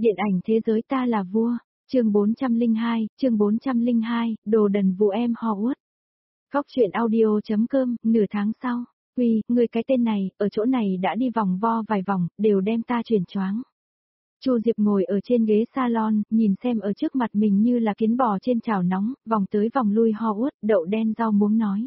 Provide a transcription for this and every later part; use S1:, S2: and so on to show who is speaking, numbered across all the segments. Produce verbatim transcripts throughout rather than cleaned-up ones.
S1: Điện ảnh thế giới ta là vua, chương bốn trăm lẻ hai, chương bốn trăm lẻ hai, đồ đần vụ em Hogwarts. Góc truyện audio.com, nửa tháng sau, Uy, người cái tên này, ở chỗ này đã đi vòng vo vài vòng, đều đem ta chuyển choáng. Chu Diệp ngồi ở trên ghế salon, nhìn xem ở trước mặt mình như là kiến bò trên chảo nóng, vòng tới vòng lui Hogwarts, đậu đen rau muống nói.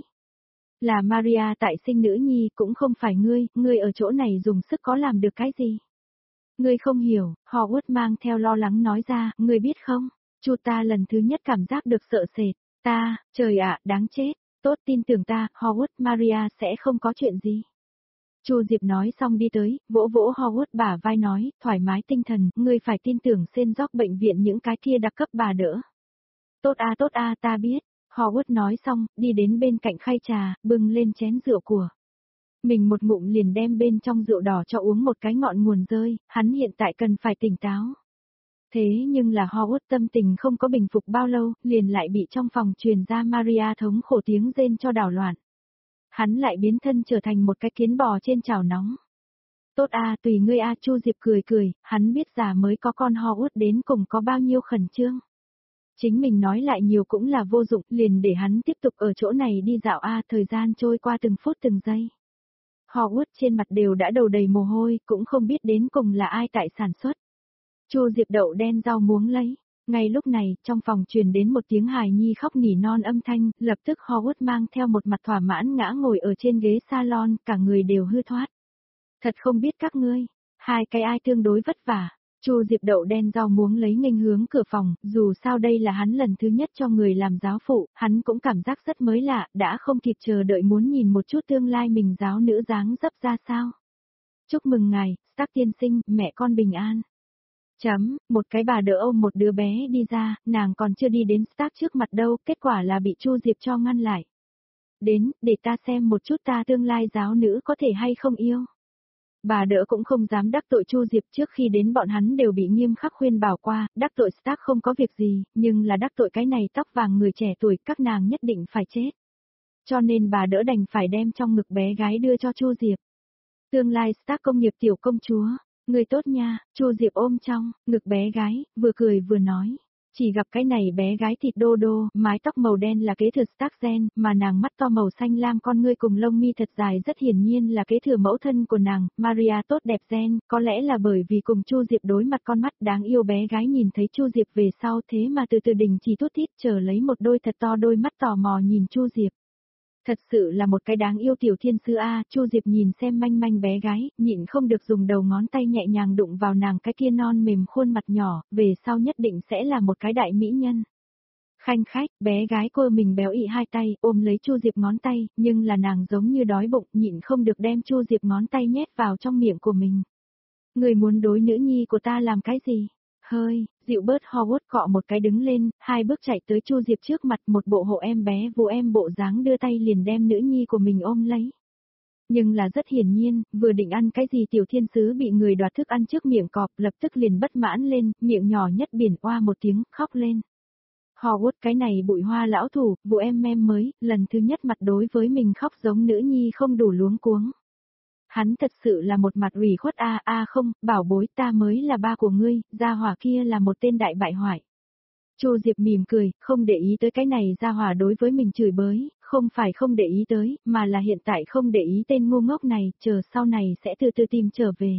S1: Là Maria tại sinh nữ nhi, cũng không phải ngươi, ngươi ở chỗ này dùng sức có làm được cái gì. Ngươi không hiểu, Hogwarts mang theo lo lắng nói ra, ngươi biết không, Chu ta lần thứ nhất cảm giác được sợ sệt, ta, trời ạ, đáng chết, tốt tin tưởng ta, Hogwarts Maria sẽ không có chuyện gì. Chu Diệp nói xong đi tới, vỗ vỗ Hogwarts bả vai nói, thoải mái tinh thần, ngươi phải tin tưởng Saint George bệnh viện những cái kia đặc cấp bà đỡ. Tốt a tốt a ta biết, Hogwarts nói xong, đi đến bên cạnh khay trà, bưng lên chén rượu của. Mình một ngụm liền đem bên trong rượu đỏ cho uống một cái ngọn nguồn rơi, hắn hiện tại cần phải tỉnh táo. Thế nhưng là Hogwarts tâm tình không có bình phục bao lâu, liền lại bị trong phòng truyền ra Maria thống khổ tiếng rên cho đảo loạn. Hắn lại biến thân trở thành một cái kiến bò trên chảo nóng. Tốt a tùy ngươi a Chu Diệp cười cười, hắn biết già mới có con Hogwarts đến cùng có bao nhiêu khẩn trương. Chính mình nói lại nhiều cũng là vô dụng, liền để hắn tiếp tục ở chỗ này đi dạo a thời gian trôi qua từng phút từng giây. Hogwarts trên mặt đều đã đầu đầy mồ hôi, cũng không biết đến cùng là ai tại sản xuất. Chu Diệp đậu đen rau muống lấy. Ngay lúc này, trong phòng truyền đến một tiếng hài nhi khóc nỉ non âm thanh, lập tức Hogwarts mang theo một mặt thỏa mãn ngã ngồi ở trên ghế salon, cả người đều hư thoát. Thật không biết các ngươi, hai cái ai tương đối vất vả. Chu Diệp đậu đen rau muống lấy nghênh hướng cửa phòng, dù sao đây là hắn lần thứ nhất cho người làm giáo phụ, hắn cũng cảm giác rất mới lạ, đã không kịp chờ đợi muốn nhìn một chút tương lai mình giáo nữ dáng dấp ra sao. Chúc mừng ngài, Stark tiên sinh, mẹ con bình an. Chấm, một cái bà đỡ ôm một đứa bé đi ra, nàng còn chưa đi đến Stark trước mặt đâu, kết quả là bị Chu Diệp cho ngăn lại. Đến, để ta xem một chút ta tương lai giáo nữ có thể hay không yêu. Bà đỡ cũng không dám đắc tội Chu Diệp, trước khi đến bọn hắn đều bị nghiêm khắc khuyên bảo qua, đắc tội Stark không có việc gì, nhưng là đắc tội cái này tóc vàng người trẻ tuổi, các nàng nhất định phải chết. Cho nên bà đỡ đành phải đem trong ngực bé gái đưa cho Chu Diệp. Tương lai Stark công nghiệp tiểu công chúa, người tốt nha, Chu Diệp ôm trong ngực bé gái, vừa cười vừa nói. Chỉ gặp cái này bé gái thịt đô đô, mái tóc màu đen là kế thừa Stark gen, mà nàng mắt to màu xanh lam con ngươi cùng lông mi thật dài rất hiển nhiên là kế thừa mẫu thân của nàng, Maria tốt đẹp gen, có lẽ là bởi vì cùng Chu Diệp đối mặt con mắt đáng yêu bé gái nhìn thấy Chu Diệp về sau thế mà từ từ đình chỉ thút thít chờ lấy một đôi thật to đôi mắt tò mò nhìn Chu Diệp. Thật sự là một cái đáng yêu tiểu thiên sư a, Chu Diệp nhìn xem manh manh bé gái, nhịn không được dùng đầu ngón tay nhẹ nhàng đụng vào nàng cái kia non mềm khuôn mặt nhỏ, về sau nhất định sẽ là một cái đại mỹ nhân. Khanh khách, bé gái cô mình béo ị hai tay, ôm lấy Chu Diệp ngón tay, nhưng là nàng giống như đói bụng, nhịn không được đem Chu Diệp ngón tay nhét vào trong miệng của mình. Người muốn đối nữ nhi của ta làm cái gì? Hơi, dịu bớt Hogwarts cọ một cái đứng lên, hai bước chạy tới Chu Diệp trước mặt một bộ hộ em bé vụ em bộ dáng đưa tay liền đem nữ nhi của mình ôm lấy. Nhưng là rất hiển nhiên, vừa định ăn cái gì tiểu thiên sứ bị người đoạt thức ăn trước miệng cọp lập tức liền bất mãn lên, miệng nhỏ nhất biển oa một tiếng, khóc lên. Hogwarts cái này bụi hoa lão thủ, vụ em mem mới, lần thứ nhất mặt đối với mình khóc giống nữ nhi không đủ luống cuống. Hắn thật sự là một mặt ủy khuất a a không, bảo bối ta mới là ba của ngươi, gia hỏa kia là một tên đại bại hoại. Chu Diệp mỉm cười, không để ý tới cái này gia hỏa đối với mình chửi bới, không phải không để ý tới, mà là hiện tại không để ý tên ngu ngốc này, chờ sau này sẽ từ từ tìm trở về.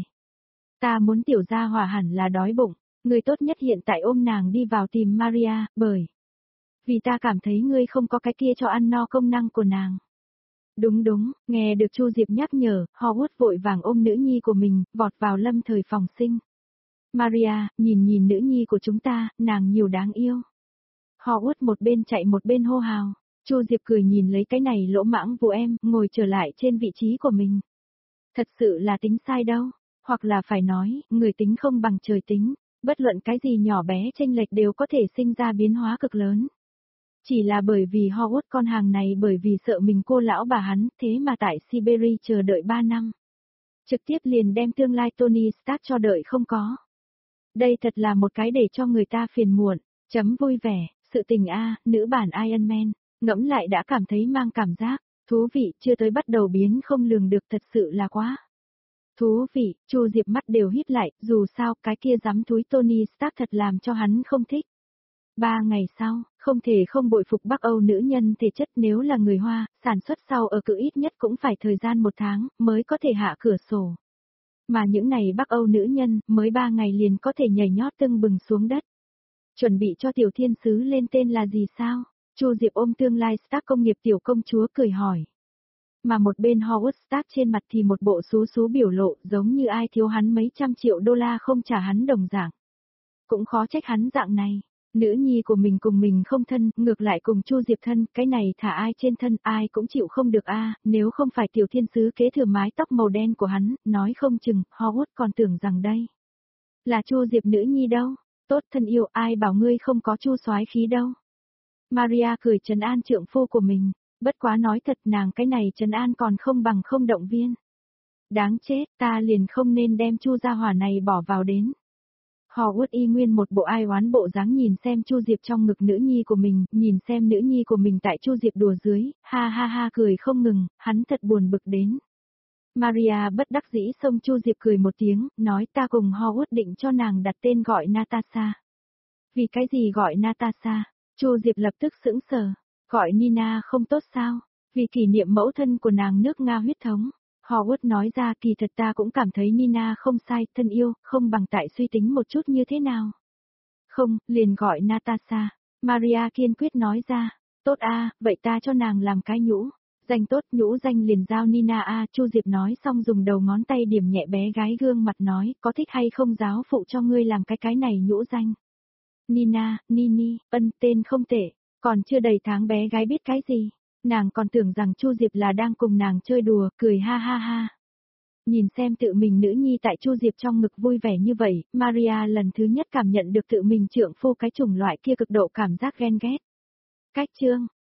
S1: Ta muốn tiểu gia hỏa hẳn là đói bụng, ngươi tốt nhất hiện tại ôm nàng đi vào tìm Maria, bởi vì ta cảm thấy ngươi không có cái kia cho ăn no công năng của nàng. Đúng đúng, nghe được Chu Diệp nhắc nhở, Hogwarts vội vàng ôm nữ nhi của mình, vọt vào lâm thời phòng sinh. Maria, nhìn nhìn nữ nhi của chúng ta, nàng nhiều đáng yêu. Hogwarts một bên chạy một bên hô hào, Chu Diệp cười nhìn lấy cái này lỗ mãng vụ em, ngồi trở lại trên vị trí của mình. Thật sự là tính sai đâu, hoặc là phải nói, người tính không bằng trời tính, bất luận cái gì nhỏ bé chênh lệch đều có thể sinh ra biến hóa cực lớn. Chỉ là bởi vì Hogwarts con hàng này bởi vì sợ mình cô lão bà hắn, thế mà tại Siberia chờ đợi ba năm. Trực tiếp liền đem tương lai Tony Stark cho đợi không có. Đây thật là một cái để cho người ta phiền muộn, chấm vui vẻ, sự tình a, nữ bản Iron Man, ngẫm lại đã cảm thấy mang cảm giác, thú vị chưa tới bắt đầu biến không lường được thật sự là quá. Thú vị, Chu Diệp mắt đều híp lại, dù sao cái kia dám túi Tony Stark thật làm cho hắn không thích. Ba ngày sau, không thể không bội phục Bắc Âu nữ nhân thể chất, nếu là người Hoa, sản xuất sau ở cự ít nhất cũng phải thời gian một tháng, mới có thể hạ cửa sổ. Mà những này Bắc Âu nữ nhân, mới ba ngày liền có thể nhảy nhót tưng bừng xuống đất. Chuẩn bị cho tiểu thiên sứ lên tên là gì sao? Chu Diệp ôm tương lai Stark công nghiệp tiểu công chúa cười hỏi. Mà một bên Howard Stark trên mặt thì một bộ xú xú biểu lộ, giống như ai thiếu hắn mấy trăm triệu đô la không trả hắn đồng dạng. Cũng khó trách hắn dạng này. Nữ nhi của mình cùng mình không thân, ngược lại cùng Chu Diệp thân, cái này thả ai trên thân, ai cũng chịu không được a. Nếu không phải tiểu thiên sứ kế thừa mái tóc màu đen của hắn, nói không chừng, Howard còn tưởng rằng đây là Chu Diệp nữ nhi đâu. Tốt thân yêu, ai bảo ngươi không có Chu soái khí đâu. Maria cười trấn an trượng phu của mình, bất quá nói thật, nàng cái này trấn an còn không bằng không động viên. Đáng chết, ta liền không nên đem Chu gia hỏa này bỏ vào đến. Howard y nguyên một bộ ai oán bộ dáng nhìn xem Chu Diệp trong ngực nữ nhi của mình, nhìn xem nữ nhi của mình tại Chu Diệp đùa dưới, ha ha ha cười không ngừng, hắn thật buồn bực đến. Maria bất đắc dĩ xông Chu Diệp cười một tiếng, nói ta cùng Howard định cho nàng đặt tên gọi Natasha. Vì cái gì gọi Natasha? Chu Diệp lập tức sững sờ, gọi Nina không tốt sao? Vì kỷ niệm mẫu thân của nàng nước Nga huyết thống. Howard nói ra kỳ thật ta cũng cảm thấy Nina không sai, thân yêu, không bằng tại suy tính một chút như thế nào. Không, liền gọi Natasha. Maria kiên quyết nói ra, tốt a, vậy ta cho nàng làm cái nhũ. Danh tốt, nhũ danh liền giao Nina a. Chu Diệp nói xong dùng đầu ngón tay điểm nhẹ bé gái gương mặt nói, có thích hay không giáo phụ cho ngươi làm cái cái này nhũ danh. Nina, Nini, ân tên không tệ, còn chưa đầy tháng bé gái biết cái gì. Nàng còn tưởng rằng Chu Diệp là đang cùng nàng chơi đùa, cười ha ha ha. Nhìn xem tự mình nữ nhi tại Chu Diệp trong ngực vui vẻ như vậy, Maria lần thứ nhất cảm nhận được tự mình trượng phu cái chủng loại kia cực độ cảm giác ghen ghét. Cách chương